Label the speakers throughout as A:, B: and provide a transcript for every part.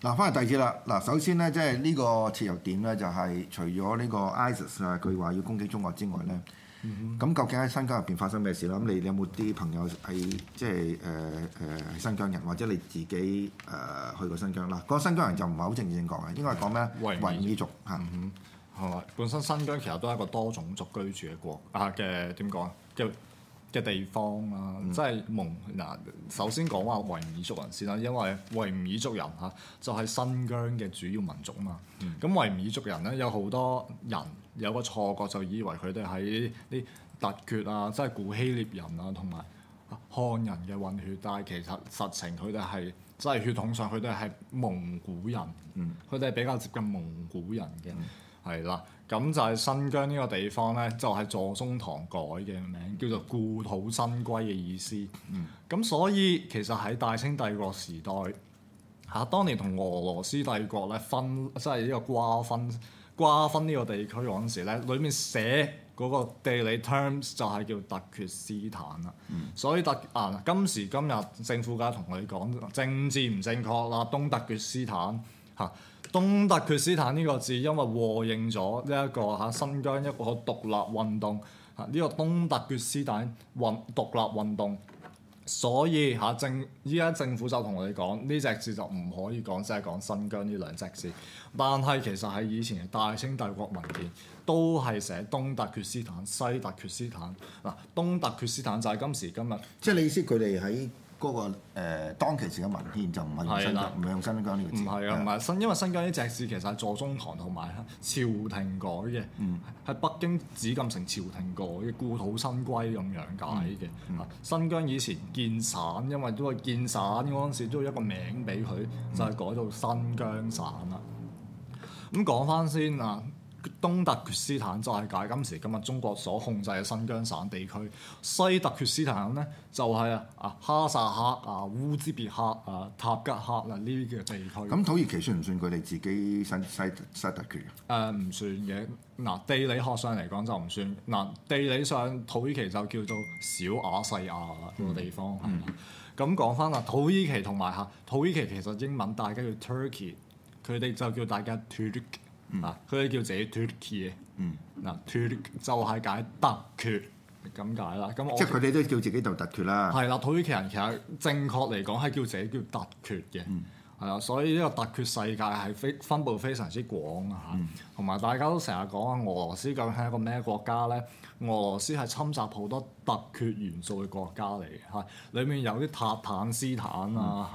A: 嗱，翻嚟第二節啦。嗱，首先咧，即係呢個切入點咧，就係除咗呢個 ISIS 啊，佢話要攻擊中國之外咧，咁究竟喺新疆入邊發生咩事啦？咁你有冇啲朋友係即係係新疆人，或者你自己去過新疆啦？個新疆人就唔係好政治正確嘅，應該係講咩？維吾爾族嚇。
B: 係嘛？本身新疆其實都係一個多種族居住嘅國嘅點講嘅地方啦，即係嗱。首先講話維吾爾族人先啦，因為維吾爾族人就係新疆嘅主要民族啊嘛。咁維吾爾族人咧，有好多人有個錯覺，就以為佢哋係啲突厥啊，即係古希臘人啊，同埋漢人嘅混血，但係其實實情佢哋係即係血統上佢哋係蒙古人，佢哋係比較接近蒙古人嘅。係啦，咁就係新疆呢個地方咧，就係左宗棠改嘅名，叫做故土新歸嘅意思。咁所以其實喺大清帝國時代當年同俄羅斯帝國咧即係呢個瓜分呢個地區嗰陣時咧，裏面寫嗰個地理 terms 就係叫突厥斯坦啦。所以今時今日政府梗係同佢講政治唔正確啦，東突厥斯坦東突厥斯坦呢個字，因為和應咗呢一個新疆一個獨立運動呢個東突厥斯坦獨立運動，所以依家政府就同我哋講呢隻字就唔可以講，即係講新疆呢兩隻字。但係其實喺以前嘅大清帝國文件都係寫東突厥斯坦、西突厥斯坦。東突厥斯坦就係今時今日，
A: 即係你意思佢哋喺嗰個當其時嘅文獻就唔係用新疆，唔係用新疆呢個字。唔係
B: 啊，唔係因為新疆呢隻字其實係左宗棠同埋朝廷改嘅，係北京紫禁城朝廷改嘅故土新歸咁樣解嘅。新疆以前建省，因為都係建省嗰陣時都有一個名俾佢，就係改到新疆省啦。咁講翻先啊。東突厥斯坦就係解今時今日中國所控制嘅新疆省地區，西突厥斯坦咧就係哈薩克烏茲別克塔吉克呢啲嘅地區。
A: 咁土耳其算唔算佢哋自己西突厥
B: 唔算嘅。地理學上嚟講就唔算。地理上土耳其就叫做小亞細亞個地方。咁講翻土耳其同埋土耳其其實英文大家叫 Turkey， 佢哋就叫大家 Turk。佢哋叫自己 Turkey 嘅，Turk 就係解突厥咁解啦。咁
A: 即係佢哋都叫自己做突厥啦。
B: 係啦，土耳其人其實正確嚟講係叫自己叫突厥嘅，係啦。所以呢個突厥世界係分佈非常之廣同埋大家都成日講俄羅斯究竟係一個咩國家咧？俄羅斯係侵襲好多突厥元素嘅國家嚟嘅，裡面有啲塔坦斯坦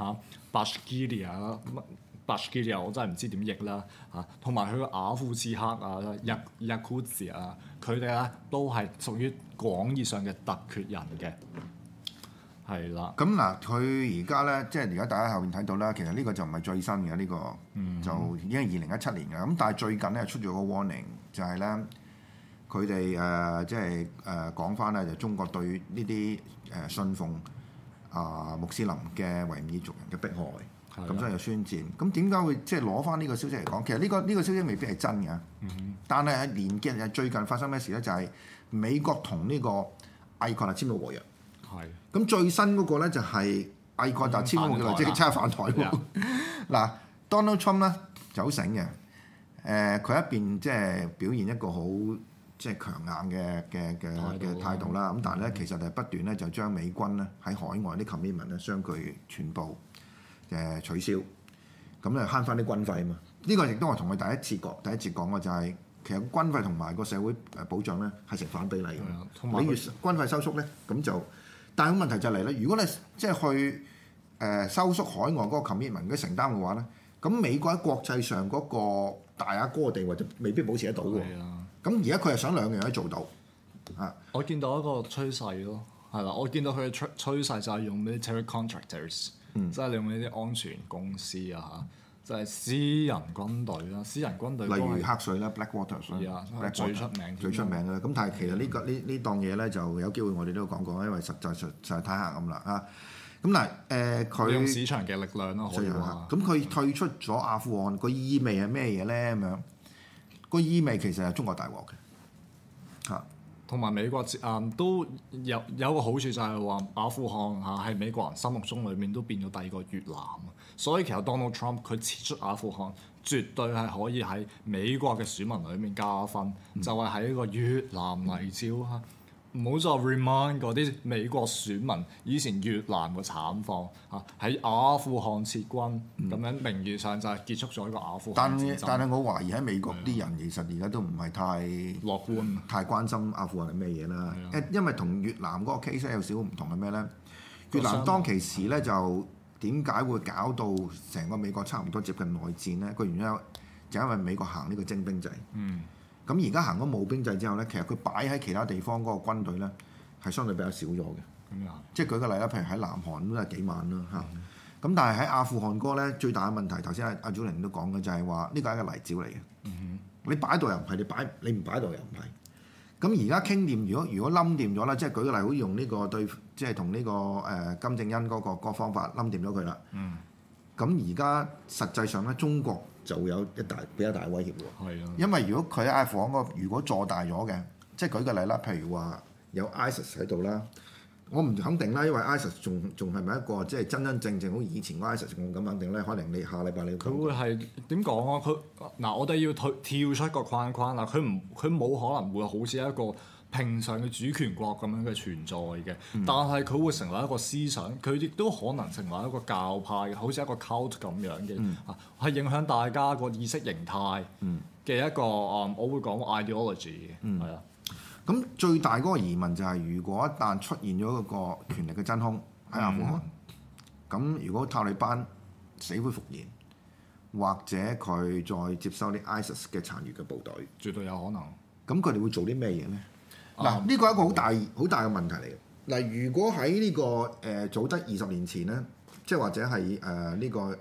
B: Bashkiria 我真係唔知點譯啦同埋佢個雅庫茨克Yakutsk 佢哋咧都係屬於廣義上嘅突厥人嘅，係啦。
A: 咁佢而家咧，即係而家大家後面睇到啦，其實呢個就唔係最新嘅呢個，就已經係2017年嘅。咁但係最近咧出咗個 warning，就係咧佢哋即係講翻咧，就中國對呢啲信奉穆斯林嘅維吾爾族人嘅迫害。咁所以就宣戰。咁點解會即係攞翻呢個消息嚟講？其實呢個消息未必係真嘅。但係喺年結最近發生咩事咧？就係美國同呢個艾蓋達簽咗和約。咁最新嗰個咧就係艾蓋達簽咗嘅，即係差反台喎。嗱，Donald Trump 咧就好醒嘅。佢一邊即係表現一個好即係強硬嘅態度啦。咁但係咧其實係不斷咧就將美軍咧喺海外啲 commitment 咧相距全部取消，咁咧慳翻啲軍費啊嘛！呢個亦都係同佢第一節講嘅就係，其實軍費同埋個社會保障咧係成反比例嘅。你越軍費收縮咧，咁就，但係個問題就嚟咧，如果你即係去收縮海外嗰個 commitment 嘅承擔嘅話咧，咁美國喺國際上嗰個大阿哥嘅地位就未必保持得到喎。咁而家佢係想兩樣嘢做到
B: 我見到一個趨勢咯，係啦，我見到佢嘅趨勢就係用 military contractors。即係你用呢啲安全公司就係私人軍隊啦，私人軍隊
A: 例如黑水啦 ，Blackwater 啦，
B: 最出名
A: 嘅啦。咁但係其實呢檔嘢咧就有機會我哋都講過，因為實在太黑暗啦咁佢
B: 用市場嘅力量咯，可以話。
A: 咁佢退出咗阿富汗，個意味係咩嘢咧？咁樣個意味其實係中國大鑊嘅
B: 同埋美國都有個好處就係話阿富汗喺美國人心目中裏面都變咗第二個越南，所以其實 Donald Trump 佢撤出阿富汗，絕對係可以喺美國嘅選民裏面加分，就係喺一個越南嚟照嚇。唔好再 remind 嗰啲美國選民以前越南嘅慘況嚇，喺阿富汗撤軍咁樣，名義上就係結束咗一個阿富汗戰爭。
A: 但係我懷疑喺美國啲人其實而家都唔係太
B: 樂觀，
A: 太關心阿富汗係咩嘢啦。因為同越南嗰個 case 有少少唔同係咩咧？越南當其時咧就點解會搞到成個美國差唔多接近內戰咧？個原因就因為美國行呢個徵兵制。咁而家行咗冇兵制之後咧，其實佢擺喺其他地方嗰個軍隊咧係相對比較少咗嘅。即係舉個例啦，譬如喺南韓都係幾萬啦嚇。咁但係喺阿富汗嗰個咧最大嘅問題，頭先阿祖玲都講嘅就係話呢個係一個泥沼嚟嘅。你擺度又唔係，你唔擺度又唔係。咁而家傾掂，如果冧掂咗啦，即係舉個例，好似用呢個對，即係同呢個金正恩嗰個方法冧掂咗佢啦。咁而家實際上咧，中國就會有比較大嘅威脅喎。因為如果佢喺阿富汗嗰個如果做大咗嘅，即係舉個例啦，譬如話有 ISIS 喺度啦，我唔肯定啦，因為 ISIS 仲係咪一個即係真正好似以前個 ISIS 咁肯定咧？可能你下禮拜你
B: 佢會係點講啊？我哋要跳出個框框啦。佢冇可能會好似一個平常嘅主權國咁樣嘅存在嘅，但係佢會成為一個思想，佢亦都可能成為一個教派，好似一個 cult 咁樣嘅，係影響大家個意識形態嘅一個我會講 ideology 嘅，係啊。
A: 咁最大嗰個疑問就係，如果一旦出現咗一個權力嘅真空喺阿富汗，咁如果塔利班死灰復燃，或者佢再接收啲 ISIS 嘅殘餘嘅部隊，
B: 絕對有可能。
A: 咁佢哋會做啲咩嘢咧？嗱，呢個係一個好大嘅問題嚟嘅。嗱，如果喺呢個早得20年前咧，即係或者係呢個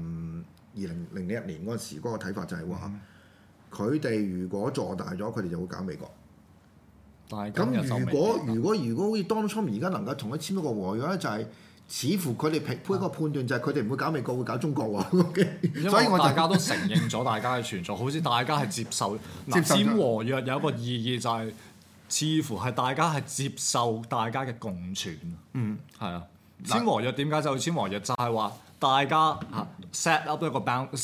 A: 2001年嗰陣時嗰個睇法就係話，佢哋如果做大咗，佢哋就會搞美國。咁如果好似 Donald Trump 而家能夠同佢簽一個和約咧，就係似乎佢哋配一個判斷就係佢哋唔會搞美國，會搞中國喎。所以我
B: 大家都承認咗大家嘅存在，好似大家係接受簽和約有一個意義就係。似乎係大家係接受大家嘅共存，係啊。簽和約點解就簽和約？就係話大家set up 一個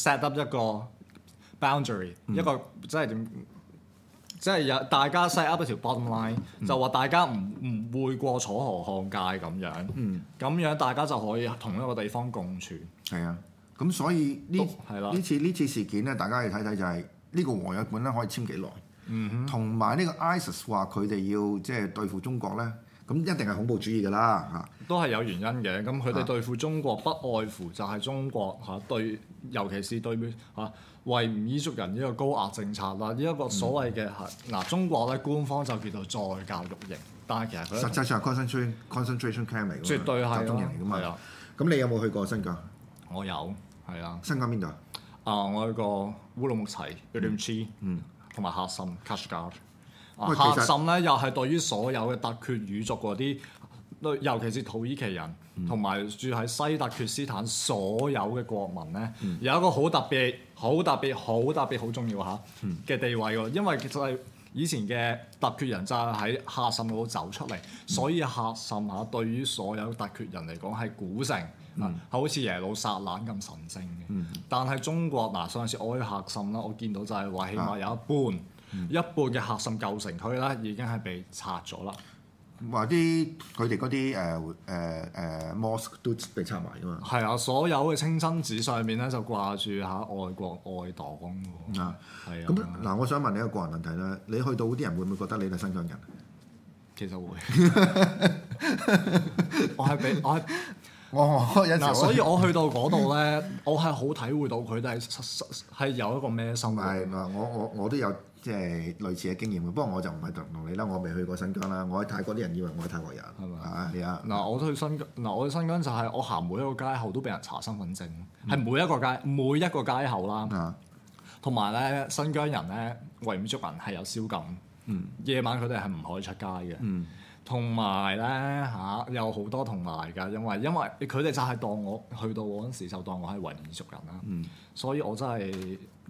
B: boundary，一個即係點？即係有大家 set up 一條 bottom line，就話大家唔會過楚河漢界咁樣，咁樣大家就可以同一個地方共存。
A: 係啊，咁所以呢次事件咧，大家要睇睇就係呢個和約本咧可以簽幾耐。同埋呢個 ISIS 話佢哋要即係對付中國咧，咁一定係恐怖主義㗎啦嚇。都
B: 係有原因嘅，咁佢哋對付中國不外乎就係中國對，尤其是對維吾爾族人呢個高壓政策啦，呢一個所謂嘅中國咧官方就叫做再教育營，但係其實佢
A: 實際上係 concentration camp 嚟㗎嘛，
B: 絕對係
A: 集中營嚟㗎嘛。咁你有冇去過新疆？
B: 我有，係啊。
A: 新疆邊度？
B: 我去過烏魯木齊、Urumqi。同埋喀什 Kashgar， 喀什咧又係對於所有嘅突厥語族嗰啲，尤其是土耳其人，同埋住喺西突厥斯坦所有嘅國民咧，有一個好特別、好重要嘅地位喎。因為其實係以前嘅突厥人就係喺喀什嗰度走出嚟，所以喀什對於所有突厥人嚟講係古城。好似耶路撒冷咁神聖嘅，但係中國上次我去喀什啦，我見到就係話起碼有一半嘅喀什舊城區咧已經係被拆咗啦。
A: 話佢哋嗰啲mosque 都被拆埋㗎嘛。
B: 係啊，所有嘅清真寺上面咧就掛住愛國愛黨喎。係啊。
A: 咁我想問你一個個人問題啦，你去到啲人會唔會覺得你係新疆人？
B: 其實會。所以我去到嗰度咧，我係好體會到佢哋係有一個咩心態。
A: 我都有即係類似嘅經驗嘅，不過我就唔係同你啦，我未去過新疆啦。我喺泰國啲人以為我係泰國人，係咪？係啊。
B: 我去新疆就係我行每一個街口都俾人查身份證，係每一個街口啦。同埋咧，新疆人咧，維吾爾族人係有宵禁，夜晚佢哋係唔可以出街嘅。同埋咧有好多同埋㗎，因為佢哋就係當我去到嗰陣時就當我係維吾爾族人啦，所以我真係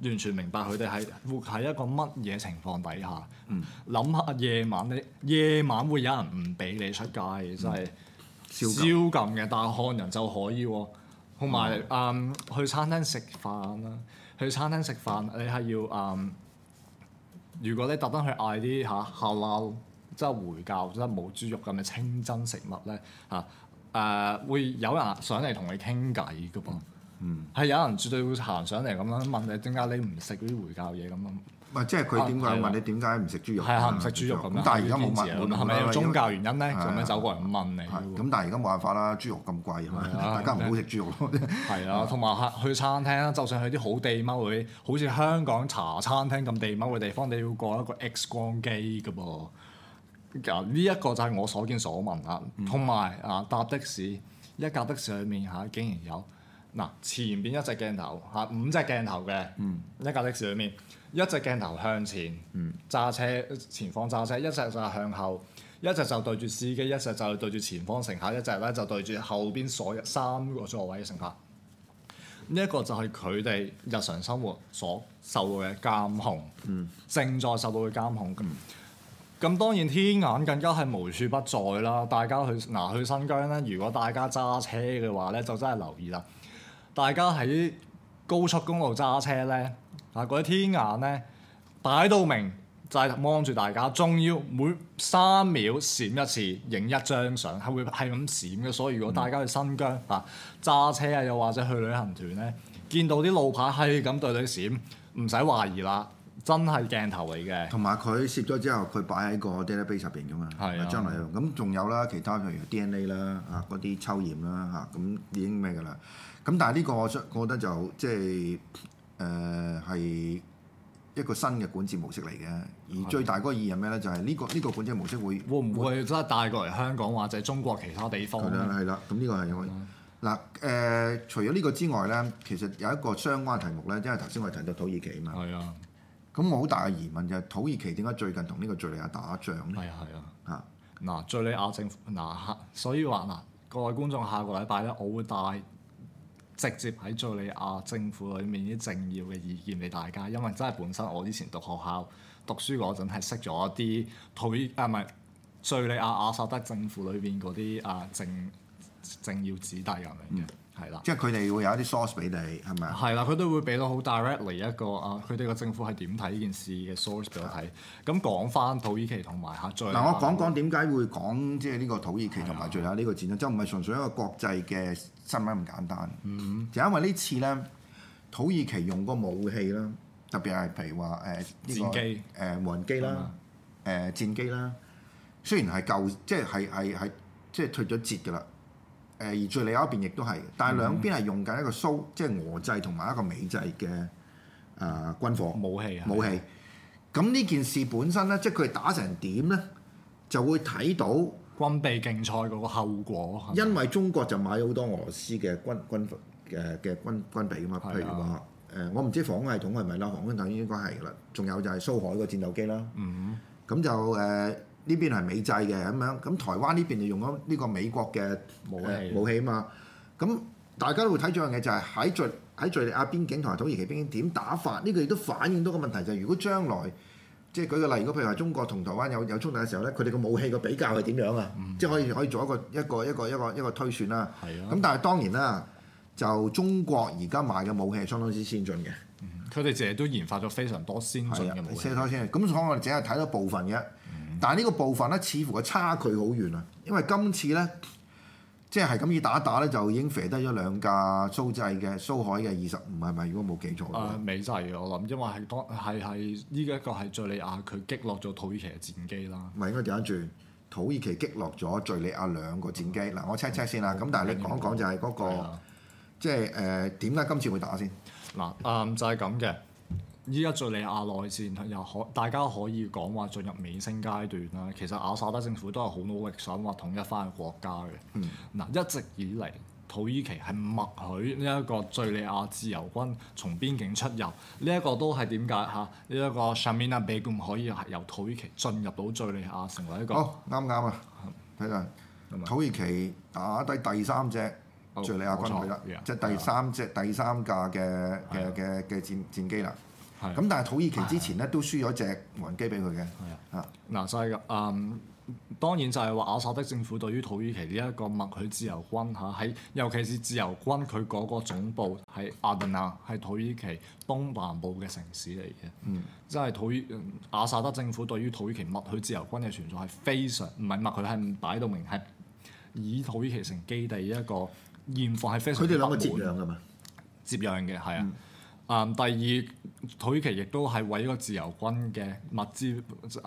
B: 完全明白佢哋係活喺一個乜嘢情況底下。諗下夜晚會有人唔俾你出街，真係宵禁嘅，但係漢人就可以喎。同埋去餐廳食飯啦，去餐廳食飯你係要如果你特登去嗌啲halal即係回教即係冇豬肉咁嘅清真食物咧會有人上嚟同你傾偈㗎噃。係有人絕對會行上嚟咁樣問你點解你唔食嗰啲回教嘢咁樣。
A: 唔係即係佢點解問你點解唔食豬肉？
B: 係啊，唔食豬肉咁樣。
A: 咁但係而家冇問，
B: 係咪有宗教原因咧？咁樣走過嚟問你。
A: 咁但係而家冇辦法啦，豬肉咁貴，大家唔好食豬肉咯。
B: 係啊，同埋去餐廳啦，就算去啲好地踎嗰啲，好似香港茶餐廳咁地踎嘅地方，你要過一個 X 光機㗎噃。呢一個就係我所見所聞啦。同埋搭的士，一架的士裏面竟然有前邊一隻鏡頭5隻鏡頭嘅一架的士裏面，一隻鏡頭向前揸車前方揸車，一隻就係向後，一隻就對住司機，一隻就對住前方乘客，一隻咧就對住後邊所有3個座位嘅乘客。呢一個就係佢哋日常生活所受到嘅監控，正在受到嘅監控。咁當然天眼更加係無處不在啦。大家去新疆咧，如果大家揸車嘅話咧，就真係留意啦。大家喺高速公路揸車咧，嗰啲天眼咧擺到明就係望住大家，仲要每3秒閃一次，影一張相，係會係咁閃嘅。所以如果大家去新疆揸車又或者去旅行團咧，見到啲路牌係咁對你閃，唔使懷疑啦，真係鏡頭嚟嘅。同
A: 埋佢攝咗之後，佢擺喺個 database 入邊㗎嘛，將來用。咁仲有啦，其他譬如 DNA 啦嗰啲抽驗啦咁已經咩㗎啦。咁但係呢個我覺得就即係係一個新嘅管治模式嚟嘅，而最大嗰個意義係咩咧？就係呢個管治模式會
B: 唔會真係帶過嚟香港或者中國其他地方？
A: 係啦，咁呢個係嗱除咗呢個之外咧，其實有一個相關題目咧，因為頭先我哋提到土耳其啊嘛。
B: 係啊。
A: 咁我好大嘅疑問就係土耳其點解最近同呢個敍利亞打仗咧？
B: 係啊。敍利亞政府所以話各位觀眾下個禮拜咧，我會帶直接喺敍利亞政府裏面啲政要嘅意見俾大家，因為真係本身我之前讀學校讀書嗰陣係識咗一啲敍利亞阿薩德政府裏邊嗰啲政要子弟咁樣嘅。係啦，
A: 即係佢哋會有一啲 source 俾你，係咪啊？
B: 係啦，佢都會俾到好 directly 一個佢哋個政府係點睇呢件事嘅 source 俾我睇。咁講翻土耳其同埋敍利亞。
A: 我講點解會講即係呢個土耳其同埋敍利亞呢個戰爭，就唔係純粹一個國際嘅新聞咁簡單。就因為呢次咧，土耳其用個武器啦，特別係譬如話
B: 戰機
A: 無人機啦，戰機啦，雖然係舊即係即係退咗節㗎啦。而敍利亞嗰邊亦都係，但係兩邊係用緊一個即係俄製同埋一個美製嘅軍火
B: 武器。
A: 咁呢件事本身咧，即係佢打成點咧，就會睇到
B: 軍備競賽嗰個後果。
A: 因為中國就買咗好多俄羅斯嘅軍備㗎嘛，譬如話我唔知防空系統係咪啦，防空系統應該係㗎啦。仲有就係蘇海個戰鬥機啦。咁就呢邊係美製嘅咁樣，咁台灣呢邊就用咗呢個美國嘅武器啊嘛。咁大家都會睇咗樣嘢，就係喺敍利亞邊境同埋土耳其邊境點打法。呢個亦都反映到個問題，就係如果將來即係舉個例，如果譬如話中國同台灣有衝突嘅時候咧，佢哋個武器個比較係點樣啊？即係可以做一個推算啦。咁但係當然啦，就中國而家賣嘅武器係相當之先進嘅。
B: 佢哋自己都研發咗非常多先進嘅武器。
A: 咁所以我哋只係睇到部分嘅。但係呢個部分咧，似乎個差距好遠啊！因為今次咧，即係咁以打咧，就已經射低咗2架蘇海嘅25，係咪？如果冇記錯。
B: 美製嘅我諗，因為係呢一個係敍利亞佢擊落咗土耳其嘅戰機啦。
A: 唔係應該調翻轉，土耳其擊落咗敍利亞2個戰機。嗱，我 check 先啦。咁但係你講講就係嗰個，即係點解今次會打先？
B: 就係咁嘅。依家敍利亞內戰大家可以講話進入尾聲階段啦。其實阿薩德政府都係好努力想話統一翻個國家嘅。一直以嚟土耳其係默許呢一個敍利亞自由軍從邊境出入。呢一個都係點解呢一個 Shamina Begum 可以由土耳其進入到敍利亞成為一個
A: 啱啊！睇下土耳其打低第3隻敍利亞軍隊啦，即係第三架嘅戰機啦。 咁但係土耳其之前咧都輸咗隻無人機俾佢嘅。
B: 係啊，嗱就係當然就係話阿薩德政府對於土耳其呢一個默許自由軍喺尤其是自由軍佢嗰個總部喺阿德納，係土耳其東南部嘅城市嚟嘅。即係阿薩德政府對於土耳其默許自由軍嘅存在係非常唔係默許，係擺到明係以土耳其成基地一個現況係非常。
A: 佢哋兩個接壤㗎嘛？
B: 接壤嘅係啊。第二土耳其亦都係為呢個自由軍嘅物資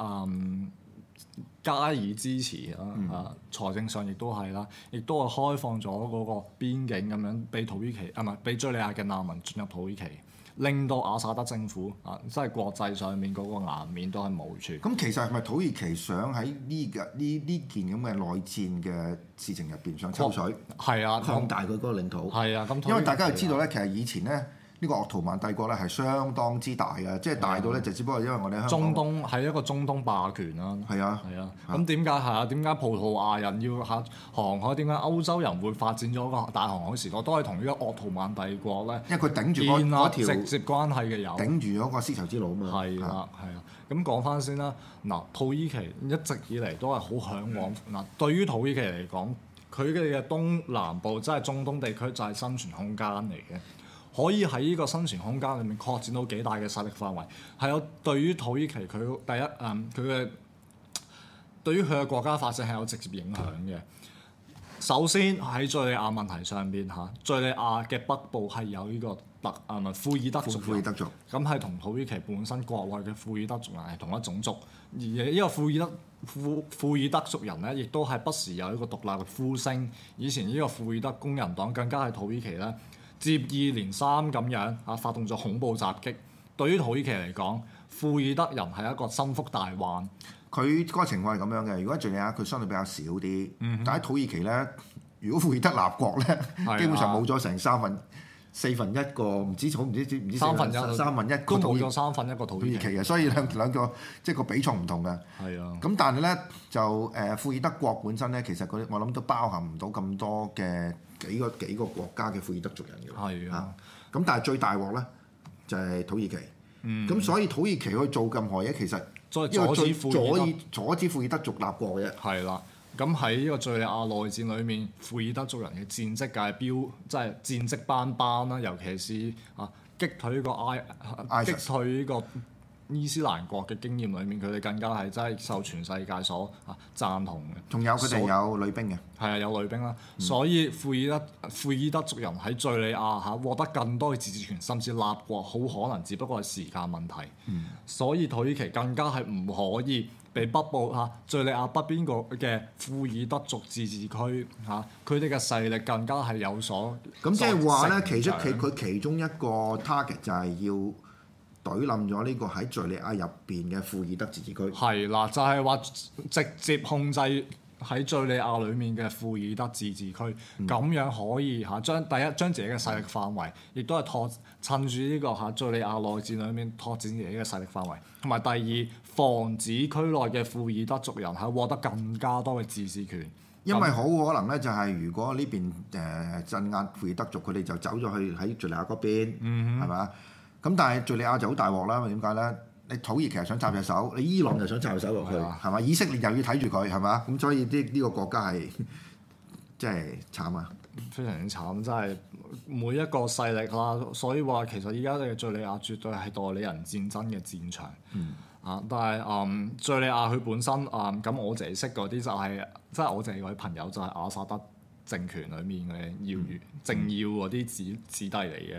B: 加以支持啦，財政上亦都係啦，亦都係開放咗嗰個邊境咁樣俾土耳其俾敍利亞嘅難民進入土耳其，令到阿薩德政府即係國際上面嗰個顏面都係無處。
A: 咁其實係咪土耳其想喺呢件咁嘅內戰嘅事情入邊想抽水？
B: 係啊，
A: 擴大佢嗰個領土。
B: 係啊，咁
A: 因為大家又知道咧，其實以前咧。呢個鄂圖曼帝國咧係相當之大嘅，即係大到咧就只不過因為我哋香港
B: 中東係一個中東霸權啦。
A: 係啊，
B: 係啊。咁點解係啊？點解葡萄牙人要航海？點解歐洲人會發展咗個大航海時代？都係同呢個鄂圖曼帝國咧，
A: 因為佢頂住嗰條
B: 直接關係嘅有
A: 頂住嗰個絲綢之路啊嘛。
B: 係啦，係啊。咁講翻先啦。嗱，土耳其一直以嚟都係好嚮往。嗱，對於土耳其嚟講，佢哋嘅東南部即係中東地區就係生存空間嚟嘅。可以喺呢個生存空間裏面擴展到幾大嘅勢力範圍，係有對於土耳其佢第一佢嘅對於佢嘅國家發展係有直接影響嘅。首先喺敍利亞問題上邊敍利亞嘅北部係有呢個庫爾德族，咁係同土耳其本身國內嘅庫爾德族人係同一種族，而呢個庫爾德族人咧，亦都係不時有一個獨立嘅呼聲。以前呢個庫爾德工人黨更加係土耳其咧，接二連三咁樣發動咗恐怖襲擊。對於土耳其嚟講，庫爾德人係一個心腹大患。
A: 佢嗰個情況係咁樣嘅。如果敍利亞佢相對比較少啲，但喺土耳其咧，如果庫爾德立國咧，基本上冇咗成四分一個，唔知三分一
B: 都冇咗三分一個土耳其
A: 嘅，所以兩個即係個比重唔同嘅。
B: 係啊。
A: 咁但係咧就庫爾德國本身咧，其實我諗都包含唔到咁多嘅幾個國家嘅庫爾德族人嘅。
B: 係啊。
A: 咁但係最大鑊咧就係土耳其。咁所以土耳其去做任何嘢，其實
B: 阻
A: 止庫爾德族立國嘅。
B: 係啦。咁喺呢個敍利亞內戰裏面，庫爾德族人嘅戰績嘅即係戰績斑斑啦，尤其是擊退呢個伊斯蘭國嘅經驗裏面，佢哋更加係真係受全世界所贊同嘅。
A: 仲有佢哋有女兵嘅。係
B: 啊，有女兵啦。所以庫爾德族人喺敍利亞獲得更多嘅自治權，甚至立國，好可能只不過係時間問題。所以土耳其更加係唔可以被北部敍利亞北邊個嘅庫爾德族自治區佢哋嘅勢力更加係有所。
A: 咁即係話咧，佢其中一個 target 就係要懟冧咗呢個喺敍利亞入邊嘅庫爾德自治區。係
B: 啦，就係話直接控制喺敍利亞裡面嘅庫爾德自治區，咁樣可以將自己嘅勢力範圍，亦都係趁住呢個敍利亞內戰裡面拓展自己嘅勢力範圍。同埋第二，防止區內嘅庫爾德族人獲得更加多嘅自治權。
A: 因為好可能咧，就係如果呢邊鎮壓庫爾德族，佢哋就走咗去喺敍利亞嗰邊，係嘛？咁但係敍利亞就好大鑊啦，因為點解咧？你土耳其係想插隻手，你伊朗就想插隻手落去，係嘛？以色列又要睇住佢，係嘛？咁所以呢個國家係真係慘啊！
B: 非常之慘，真係每一個勢力啦。所以話其實依家嘅敍利亞絕對係代理人戰爭嘅戰場。但係敍利亞佢本身咁我自己識嗰啲就係即係我自己嗰啲朋友就係阿薩德政權裡面嘅政要嗰啲子弟嚟嘅。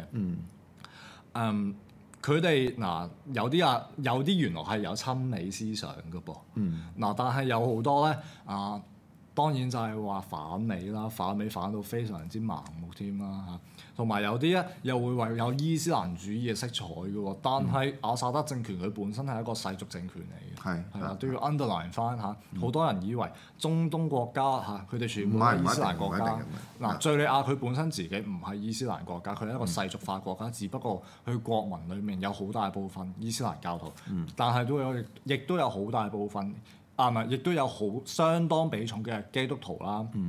B: 佢哋有啲原來係有親美思想嘅噃。但係有好多咧當然就係話反美啦，反美反到非常之盲目添啦同埋有啲咧又會話有伊斯蘭主義嘅色彩嘅喎。但係阿薩德政權佢本身係一個世俗政權嚟嘅，係啦都要 underline 翻好多人以為中東國家佢哋全部係伊斯蘭國家。敍利亞佢本身自己唔係伊斯蘭國家，佢係一個世俗化國家，只不過佢國民裡面有好大部分伊斯蘭教徒，但係亦都有好大部分亦都有相當比重嘅基督徒啦。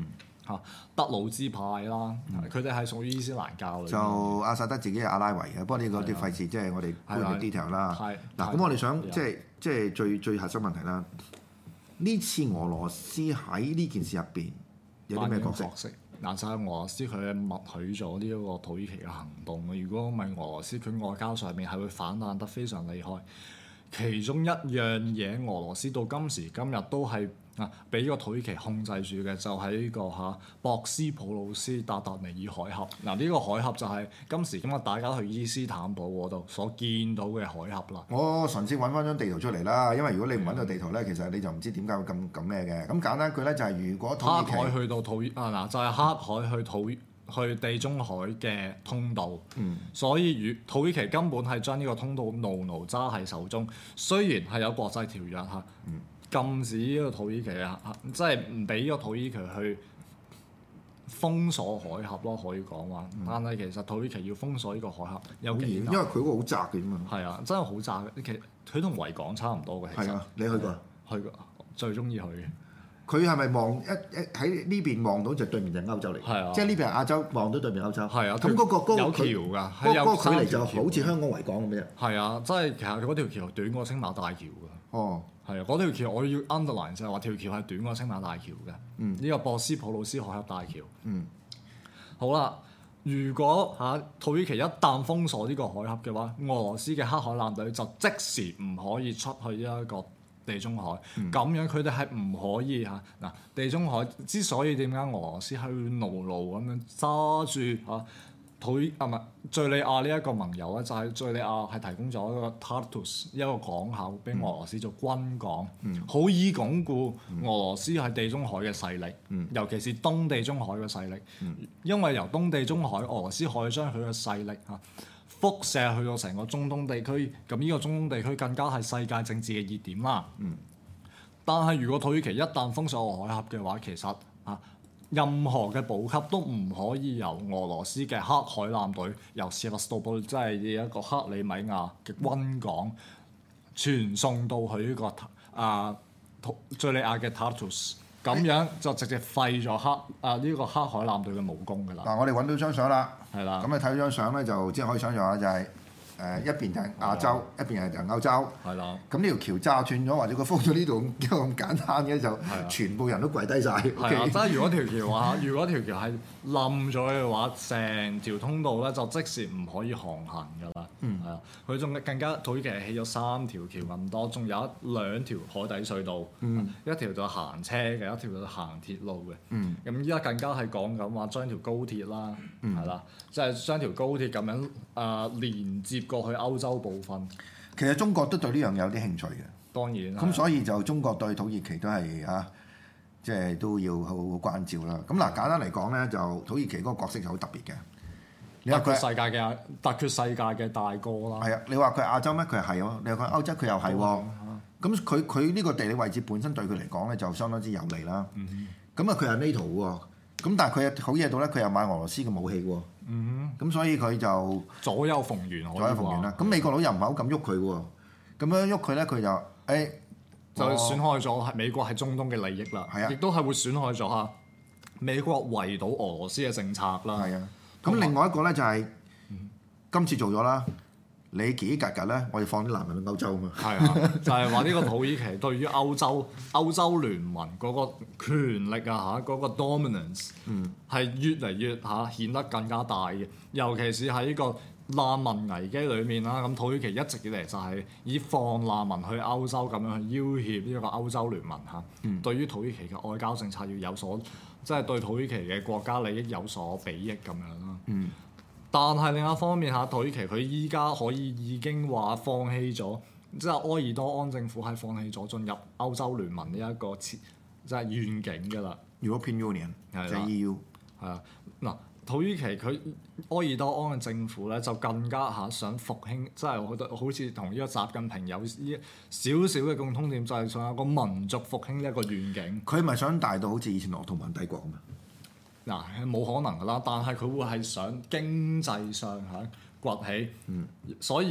B: 德魯茲派啦，佢哋係屬於伊斯蘭教嚟。
A: 就阿薩德自己係阿拉維嘅，不過呢個啲費事即係我哋搬啲 detail 啦。嗱，咁我哋想即係最核心問題啦。呢次俄羅斯喺呢件事入邊有啲咩角色？
B: 嗱，就係俄羅斯佢係默許咗呢一個土耳其嘅行動。如果唔係俄羅斯，佢外交上面係會反彈得非常厲害。其中一樣嘢，俄羅斯到今時今日都係俾個土耳其控制住嘅，就係呢個博斯普魯斯達達尼爾海峽。呢個海峽就係今時今日大家去伊斯坦堡嗰度所見到嘅海峽啦。
A: 我純粹揾翻張地圖出嚟啦，因為如果你唔揾到地圖咧，其實你就唔知點解會咁咩嘅。咁簡單句咧就係，如果土耳其
B: 黑海去到就係黑海去地中海嘅通道，所以土耳其根本係將呢個通道牢揸喺手中。雖然係有國際條約禁止呢個土耳其即係唔俾呢個土耳其去封鎖海峽咯，可以講話。但係其實土耳其要封鎖呢個海峽有幾難，
A: 因為佢嗰個好窄嘅嘛。
B: 係啊，真係好窄嘅。其實佢同維港差唔多嘅。
A: 係啊，你去過？
B: 去過，最中意去嘅。
A: 佢係咪望喺呢邊望到就對面就歐洲嚟？
B: 係啊，
A: 即係呢邊係亞洲，望到對面歐洲。
B: 係啊，
A: 咁嗰個
B: 有橋㗎，
A: 嗰個距離就好似香港維港咁啫。
B: 係啊，即係其實嗰條橋短過青馬大橋㗎。
A: 哦，
B: 係啊，嗰條橋我要 underline 就係話條橋係短過青馬大橋嘅。呢個博斯普魯斯海峽大橋。好啦，如果土耳其一旦封鎖呢個海峽嘅話，俄羅斯嘅黑海艦隊就即時唔可以出去呢一個地中海。咁樣佢哋係唔可以地中海之所以點解俄羅斯係牢牢咁樣揸住敘利亞呢一個盟友咧，就係敘利亞係提供咗一個 Tartus 一個港口俾俄羅斯做軍港，好以鞏固俄羅斯喺地中海嘅勢力，尤其是東地中海嘅勢力。因為由東地中海，俄羅斯可以將佢嘅勢力輻射去到成個中東地區，咁呢個中東地區更加係世界政治嘅熱點啦。但係如果土耳其一旦封鎖海峽嘅話，其實任何嘅補給都唔可以由俄羅斯嘅黑海艦隊由塞瓦斯托波，即係一個克里米亞嘅軍港傳送到去呢個敍利亞嘅 Tartus， 咁樣就直接廢咗呢個黑海艦隊嘅武功㗎啦。
A: 嗱，我哋揾到張相啦，
B: 係啦，
A: 咁你睇到張相咧，就即係可以想象下就係。一邊就係亞洲，一邊係就歐洲。係啦。咁呢條橋炸斷咗，或者佢封咗呢度咁簡單嘅，就全部人都跪低晒。
B: 係啊，即係如果條橋係冧咗嘅話，成條通道咧就即時唔可以航行㗎啦。係啊，佢仲更加土耳其起咗3條橋咁多，仲有2條海底隧道。一條就行車嘅，一條就行鐵路嘅。咁依家更加係講緊話將條高鐵啦，係啦，即係將條高鐵咁樣連接過去歐洲部分。
A: 其實中國都對呢樣有啲興趣嘅。
B: 當然。
A: 咁所以就中國對土耳其都係即係都要好好關照啦。咁嗱，簡單嚟講咧，就土耳其嗰個角色就好特別嘅。你話佢
B: 世界嘅大哥啦。係
A: 啊，你話佢係亞洲咩？佢係喎。你話佢歐洲，佢又係喎。咁佢呢個地理位置本身對佢嚟講咧，就相當之有利啦。咁佢係 NATO 喎。咁但係佢好嘢到咧，佢又買俄羅斯嘅武器喎。咁所以佢就
B: 左右逢源，
A: 啦。咁美國佬又唔係好敢喐佢喎。咁樣喐佢咧，佢就
B: 損害咗美國喺中東嘅利益啦。係啊，亦都係會損害咗美國圍堵俄羅斯嘅政策啦。
A: 係啊。咁另外一個咧就係今次做咗啦。你嘰嘰格格咧，我哋放啲男人去歐洲啊嘛。係
B: 啊，就係話呢個土耳其對於歐洲聯盟嗰個權力嗰個 dominance 係越嚟越顯得更加大嘅。尤其是喺呢個難民危機裏面啦，咁土耳其一直以嚟就係以放難民去歐洲咁樣去要挾呢個歐洲聯盟對於土耳其嘅外交政策要有所，即係對土耳其嘅國家利益有所裨益咁樣啦。但係另一方面土耳其佢依家可以已經話放棄咗，即係埃爾多安政府係放棄咗進入歐洲聯盟呢一個即係願景㗎啦。
A: European Union 即係 EU
B: 係啊，嗱，土耳其佢埃爾多安嘅政府咧就更加想復興，即係我覺得好似同呢個習近平有呢少少嘅共通點，就係想有個民族復興呢一個願景。
A: 佢咪想大到好似以前鄂圖曼帝國咁啊？
B: 嗱，冇可能㗎啦，但係佢會係想經濟上崛起，所以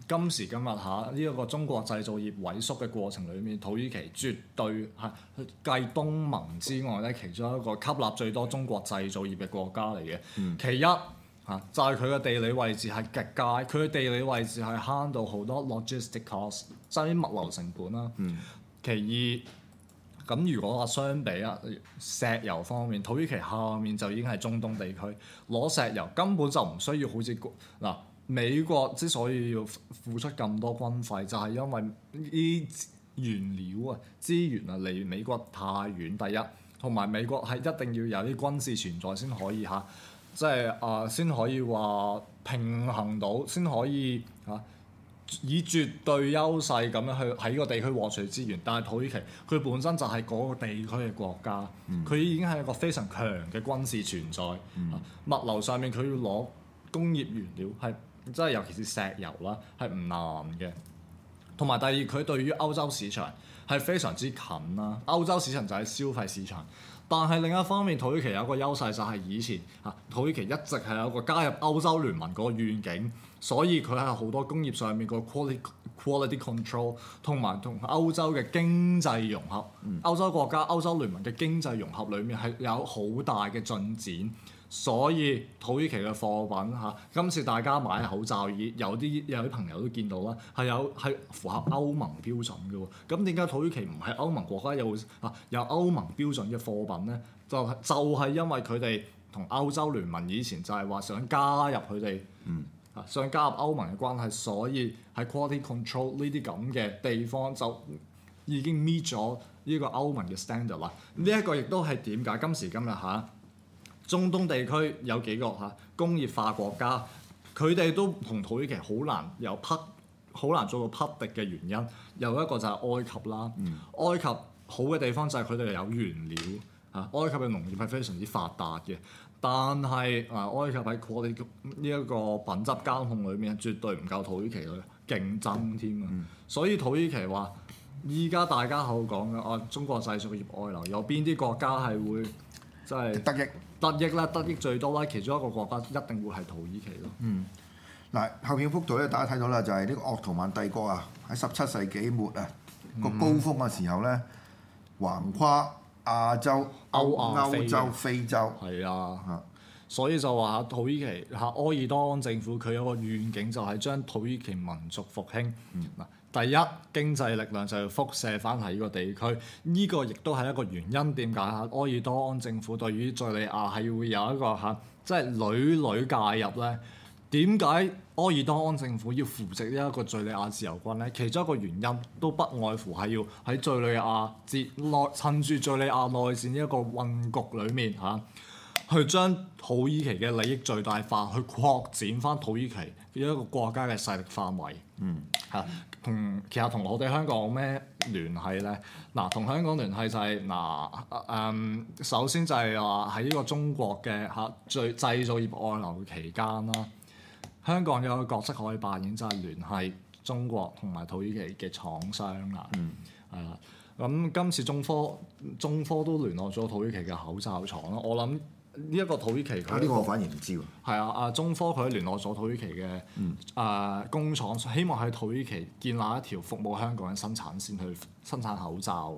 B: 今時今日呢一個中國製造業萎縮嘅過程裏面，土耳其絕對係繼東盟之外咧，其中一個吸納最多中國製造業嘅國家嚟嘅。其一就係佢嘅地理位置係極佳，佢嘅地理位置係慳到好多 logistic cost， 即係啲物流成本啦。其二，咁如果話相比石油方面，土耳其下面就已經係中東地區，攞石油根本就唔需要好似嗱。美國之所以要付出咁多軍費，就係因為啲原料資源離美國太遠。第一，同埋美國係一定要有啲軍事存在先可以即係先可以話平衡到，先可以以絕對優勢咁樣去喺個地區獲取資源。但係土耳其佢本身就係嗰個地區嘅國家，佢已經係一個非常強嘅軍事存在。物流上面佢要攞工業原料係。即係尤其是石油啦，係唔難嘅。同埋第二，佢對於歐洲市場係非常之近啦。歐洲市場就係消費市場，但係另一方面，土耳其有個優勢就係以前土耳其一直係有個加入歐洲聯盟嗰個願景，所以佢係好多工業上面個 quality control 同埋同歐洲嘅經濟融合。歐洲國家、歐洲聯盟嘅經濟融合裡面係有好大嘅進展。所以土耳其嘅貨品今次大家買口罩，有啲朋友都見到啦，係符合歐盟標準嘅喎。咁點解土耳其唔係歐盟國家有歐盟標準嘅貨品咧？就係因為佢哋同歐洲聯盟以前就係話想加入佢哋，想加入歐盟嘅關係，所以喺 quality control 呢啲咁嘅地方就已經 meet 咗呢個歐盟嘅 standard 啦。呢一個亦都係點解今時今日中東地區有幾個工業化國家，佢哋都同土耳其好難做到匹敵嘅原因，有一個就係埃及啦。埃及好嘅地方就係佢哋有原料，埃及嘅農業係非常之發達嘅。但係埃及喺我哋呢一個品質監控裏面絕對唔夠土耳其嘅競爭添啊！所以土耳其話依家大家好講嘅中國製造業外流，有邊啲國家係會即係得益最多啦，其中一個國家一定會係土耳其咯。
A: 嗱，後面幅圖咧，大家睇到啦，就係呢個鄂圖曼帝國喺17世紀末個高峰嘅時候咧，橫跨亞洲、歐洲、非洲。
B: 係所以就話土耳其埃爾多安政府佢有個願景，就係將土耳其民族復興。第一，經濟力量就要輻射翻喺呢個地區，呢個亦都係一個原因。點解埃爾多安政府對於敍利亞係會有一個即係屢介入咧？點解埃爾多安政府要扶植呢一個敍利亞自由軍咧？其中一個原因都不外乎係要喺敍利亞趁住敍利亞內戰呢一個困局裏面去將土耳其嘅利益最大化，去擴展翻土耳其一個國家嘅勢力範圍。其實同我哋香港咩聯繫咧？同香港聯繫就係首先就係話喺呢個中國嘅製造業外流期間啦，香港有個角色可以扮演，就係聯繫中國同埋土耳其嘅廠商啦。咁今次中科都聯絡咗土耳其嘅口罩廠啦。我諗呢一個土耳其佢
A: 呢個我反而唔知喎。
B: 係中科佢聯絡咗土耳其嘅工廠，希望喺土耳其建立一條服務香港嘅生產線去生產口罩。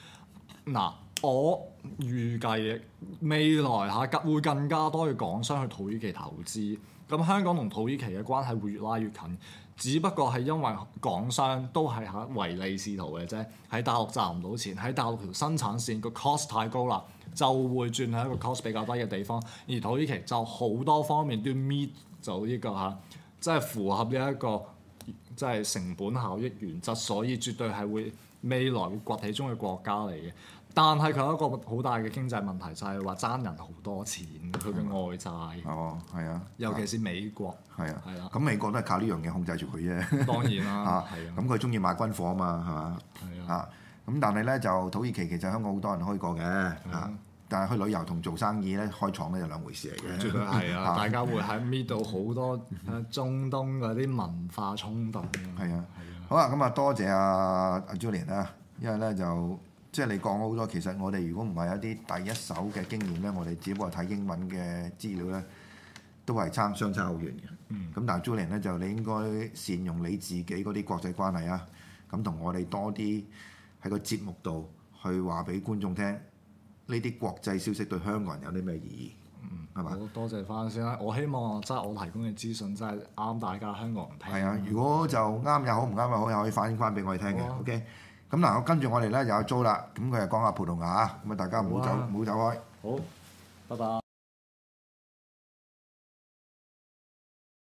B: 我預計未來會更加多嘅港商去土耳其投資，咁香港同土耳其嘅關係會越拉越近。只不過係因為港商都係唯利是圖嘅啫，喺大陸賺唔到錢，喺大陸條生產線個 cost 太高啦，就會轉去一個 cost 比較低嘅地方。而土耳其就好多方面都 meet 就呢個即係符合呢一個即係成本效益原則，所以絕對係會未來會崛起中嘅國家嚟嘅。但係佢有一個好大嘅經濟問題，就係話爭人好多錢，佢嘅外債。尤其是美國。
A: 咁美國都係靠呢樣嘢控制住佢啫。
B: 當然啦。
A: 咁佢中意買軍火啊嘛，係嘛？咁但係咧就土耳其其實香港好多人開過嘅，但係去旅遊同做生意咧開廠咧就兩回事嚟嘅。
B: 絕對係大家會喺搣到好多中東嗰啲文化衝突。
A: 好啊，咁多謝阿 Julian 啦，因為咧就。即係你講好多，其實我哋如果唔係一啲第一手嘅經驗咧，我哋只不過睇英文嘅資料咧， 都係相差好遠嘅。咁但係 Julian 咧就你應該善用你自己嗰啲國際關係啊，咁同我哋多啲喺個節目度去話俾觀眾聽，呢啲國際消息對香港人有啲咩意義？係嘛？
B: 好多謝翻先啦！我希望即係我提供嘅資訊真係啱大家香港人聽。
A: 係啊，如果就啱又好，唔啱又好，又可以反映翻俾我哋聽嘅。OK，咁嗱，我跟住我哋咧又有租啦，咁佢又講下葡萄牙，咁啊大家唔好走開。
B: 好，拜拜。